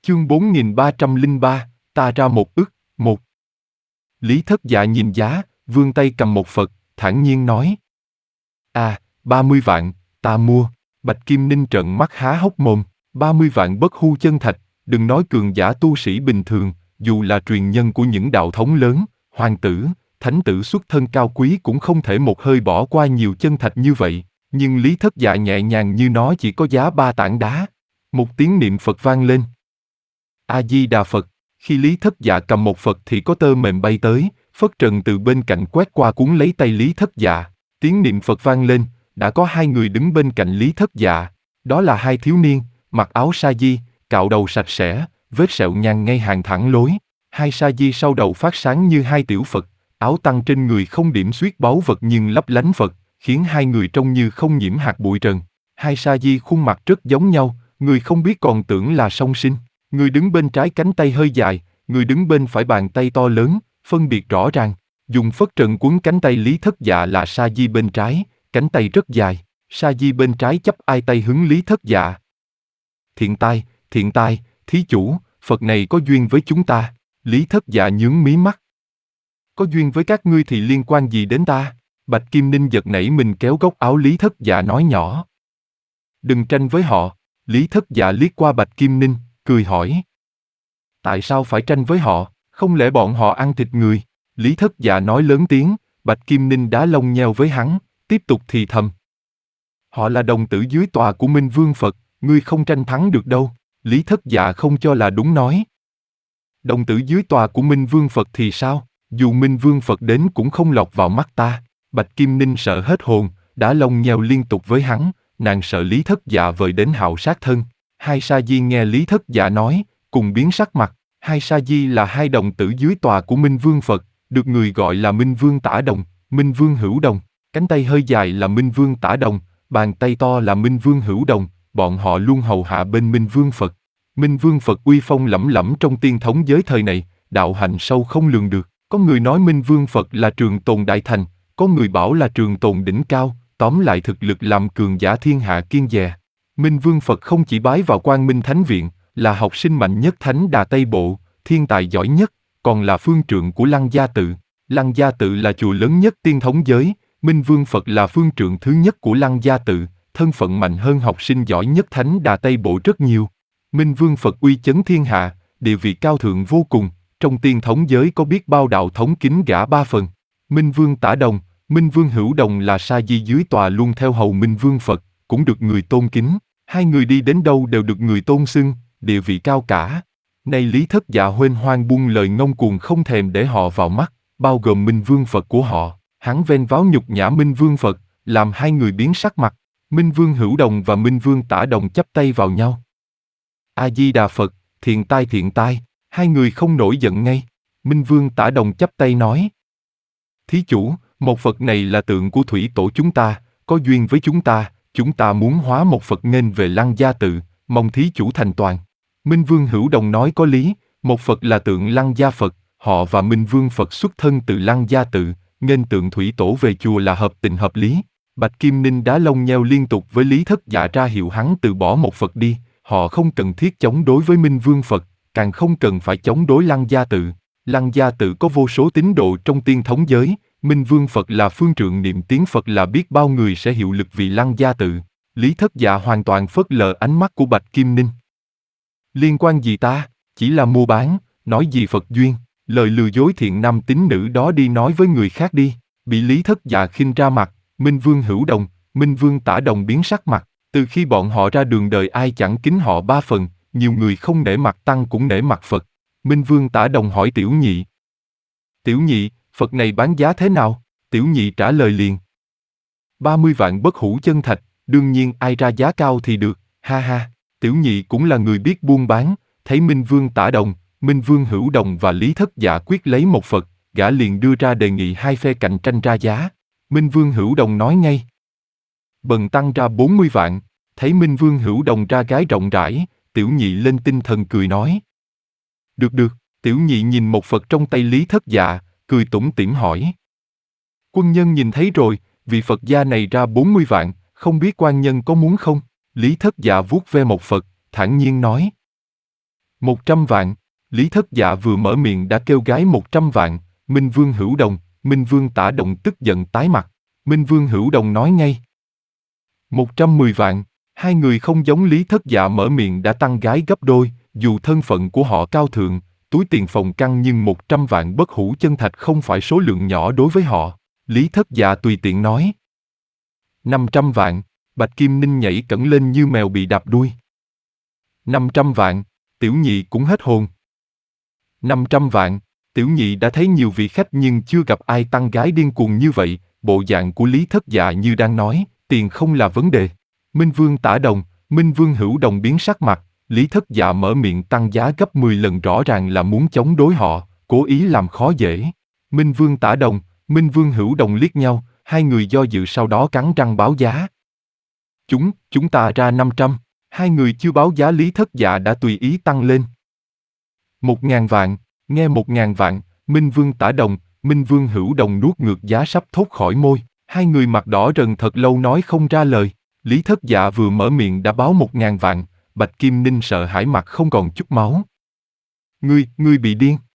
Chương 4303, ta ra 1 ức. Lý Thất Dạ nhìn giá, vươn tay cầm một Phật, thản nhiên nói. 30 vạn, ta mua. Bạch Kim Ninh trợn mắt há hốc mồm, 30 vạn bất hư chân thạch, đừng nói cường giả tu sĩ bình thường, dù là truyền nhân của những đạo thống lớn, hoàng tử, thánh tử xuất thân cao quý cũng không thể một hơi bỏ qua nhiều chân thạch như vậy, nhưng Lý Thất Dạ nhẹ nhàng như nó chỉ có giá 3 tảng đá. Một tiếng niệm Phật vang lên. A-di-đà Phật. Khi Lý Thất Dạ cầm một Phật thì có tơ mềm bay tới, phất trần từ bên cạnh quét qua cuốn lấy tay Lý Thất Dạ. Tiếng niệm Phật vang lên, đã có hai người đứng bên cạnh Lý Thất Dạ. Đó là hai thiếu niên, mặc áo sa di, cạo đầu sạch sẽ, vết sẹo nhàn ngay hàng thẳng lối. Hai sa di sau đầu phát sáng như hai tiểu Phật, áo tăng trên người không điểm xuyết báu vật nhưng lấp lánh Phật, khiến hai người trông như không nhiễm hạt bụi trần. Hai sa di khuôn mặt rất giống nhau, người không biết còn tưởng là song sinh. Người đứng bên trái cánh tay hơi dài, người đứng bên phải bàn tay to lớn, phân biệt rõ ràng. Dùng phất trần quấn cánh tay Lý Thất Dạ là sa di bên trái, cánh tay rất dài. Sa di bên trái chắp hai tay hướng Lý Thất Dạ. Thiện tai, thí chủ, Phật này có duyên với chúng ta. Lý Thất Dạ nhướng mí mắt. Có duyên với các ngươi thì liên quan gì đến ta? Bạch Kim Ninh giật nảy mình kéo góc áo Lý Thất Dạ nói nhỏ. Đừng tranh với họ. Lý Thất Dạ liếc qua Bạch Kim Ninh, cười hỏi. Tại sao phải tranh với họ, không lẽ bọn họ ăn thịt người? Lý Thất Dạ nói lớn tiếng, Bạch Kim Ninh đá lông nheo với hắn, tiếp tục thì thầm. Họ là đồng tử dưới tòa của Minh Vương Phật, ngươi không tranh thắng được đâu. Lý Thất Dạ không cho là đúng nói. Đồng tử dưới tòa của Minh Vương Phật thì sao? Dù Minh Vương Phật đến cũng không lọt vào mắt ta. Bạch Kim Ninh sợ hết hồn, đá lông nheo liên tục với hắn, nàng sợ Lý Thất Dạ vời đến hạo sát thân. Hai sa di nghe Lý Thất Dạ nói, cùng biến sắc mặt. Hai sa di là hai đồng tử dưới tòa của Minh Vương Phật, được người gọi là Minh Vương Tả Đồng, Minh Vương Hữu Đồng. Cánh tay hơi dài là Minh Vương Tả Đồng, bàn tay to là Minh Vương Hữu Đồng, bọn họ luôn hầu hạ bên Minh Vương Phật. Minh Vương Phật uy phong lẫm lẫm trong tiên thống giới thời này, đạo hạnh sâu không lường được. Có người nói Minh Vương Phật là Trường Tồn Đại Thành, có người bảo là Trường Tồn đỉnh cao, tóm lại thực lực làm cường giả thiên hạ kiêng dè. Minh Vương Phật không chỉ bái vào Quang Minh Thánh Viện, là học sinh mạnh nhất Thánh Đà Tây Bộ, thiên tài giỏi nhất, còn là phương trượng của Lăng Gia Tự. Lăng Gia Tự là chùa lớn nhất tiên thống giới, Minh Vương Phật là phương trượng thứ nhất của Lăng Gia Tự, thân phận mạnh hơn học sinh giỏi nhất Thánh Đà Tây Bộ rất nhiều. Minh Vương Phật uy chấn thiên hạ, địa vị cao thượng vô cùng, trong tiên thống giới có biết bao đạo thống kính gã ba phần. Minh Vương Tả Đồng, Minh Vương Hữu Đồng là sa di dưới tòa luôn theo hầu Minh Vương Phật, cũng được người tôn kính. Hai người đi đến đâu đều được người tôn xưng, địa vị cao cả. Nay Lý Thất Dạ huênh hoang buông lời ngông cuồng không thèm để họ vào mắt, bao gồm Minh Vương Phật của họ. Hắn ven váo nhục nhã Minh Vương Phật, làm hai người biến sắc mặt. Minh Vương Hữu Đồng và Minh Vương Tả Đồng chắp tay vào nhau. A-di-đà Phật, thiện tai, hai người không nổi giận ngay. Minh Vương Tả Đồng chắp tay nói. Thí chủ, một Phật này là tượng của thủy tổ chúng ta, có duyên với chúng ta muốn hóa một Phật nghênh về Lăng Gia Tự, mong thí chủ thành toàn. Minh Vương Hữu Đồng nói có lý, một Phật là tượng Lăng Gia Phật, họ và Minh Vương Phật xuất thân từ Lăng Gia Tự, nghênh tượng thủy tổ về chùa là hợp tình hợp lý. Bạch Kim Ninh đá lông nheo liên tục với Lý Thất Dạ ra hiệu hắn từ bỏ một Phật đi, họ không cần thiết chống đối với Minh Vương Phật, càng không cần phải chống đối Lăng Gia Tự. Lăng Gia Tự có vô số tín đồ trong tiên thống giới, Minh Vương Phật là phương trượng niệm tiếng Phật là biết bao người sẽ hiệu lực vì Lăng Gia Tự. Lý Thất Dạ hoàn toàn phớt lờ ánh mắt của Bạch Kim Ninh. Liên quan gì ta, chỉ là mua bán, nói gì Phật duyên, lời lừa dối thiện nam tín nữ đó đi nói với người khác đi. Bị Lý Thất Dạ khinh ra mặt, Minh Vương Hữu Đồng, Minh Vương Tả Đồng biến sắc mặt. Từ khi bọn họ ra đường đời ai chẳng kính họ ba phần, nhiều người không nể mặt tăng cũng nể mặt Phật. Minh Vương Tả Đồng hỏi Tiểu Nhị. Tiểu Nhị, Phật này bán giá thế nào? Tiểu Nhị trả lời liền. 30 vạn bất hủ chân thạch, đương nhiên ai ra giá cao thì được, ha ha. Tiểu Nhị cũng là người biết buôn bán, thấy Minh Vương Tả Đồng, Minh Vương Hữu Đồng và Lý Thất Dạ quyết lấy một Phật, gã liền đưa ra đề nghị hai phe cạnh tranh ra giá. Minh Vương Hữu Đồng nói ngay. Bần tăng ra 40 vạn, thấy Minh Vương Hữu Đồng ra gái rộng rãi, Tiểu Nhị lên tinh thần cười nói. Được, Tiểu Nhị nhìn một Phật trong tay Lý Thất Dạ, cười tủm tỉm hỏi. Quân nhân nhìn thấy rồi, vị Phật gia này ra 40 vạn, không biết quan nhân có muốn không? Lý Thất Dạ vuốt ve một Phật, thản nhiên nói. 100 vạn. Lý Thất Dạ vừa mở miệng đã kêu gái 100 vạn. Minh Vương Hữu Đồng, Minh Vương Tả Động tức giận tái mặt. Minh Vương Hữu Đồng nói ngay. 110 vạn. Hai người không giống Lý Thất Dạ mở miệng đã tăng gái gấp đôi, dù thân phận của họ cao thượng, túi tiền phòng căng nhưng 100 vạn bất hủ chân thạch không phải số lượng nhỏ đối với họ. Lý Thất Dạ tùy tiện nói. 500 vạn. Bạch Kim Ninh nhảy cẫng lên như mèo bị đạp đuôi. 500 vạn. Tiểu nhị cũng hết hồn. 500 vạn. Tiểu nhị đã thấy nhiều vị khách nhưng chưa gặp ai tăng gái điên cuồng như vậy, bộ dạng của Lý Thất Dạ như đang nói, tiền không là vấn đề. Minh Vương Tả Đồng, Minh Vương Hữu Đồng biến sắc mặt, Lý Thất Dạ mở miệng tăng giá gấp 10 lần rõ ràng là muốn chống đối họ, cố ý làm khó dễ. Minh Vương Tả Đồng, Minh Vương Hữu Đồng liếc nhau, hai người do dự sau đó cắn răng báo giá. Chúng ta ra 500, hai người chưa báo giá Lý Thất Dạ đã tùy ý tăng lên. 1.000 vạn, nghe 1.000 vạn, Minh Vương Tả Đồng, Minh Vương Hữu Đồng nuốt ngược giá sắp thốt khỏi môi, hai người mặt đỏ rần thật lâu nói không ra lời. Lý Thất Dạ vừa mở miệng đã báo 1.000 vạn, Bạch Kim Ninh sợ hãi mặt không còn chút máu. Ngươi bị điên.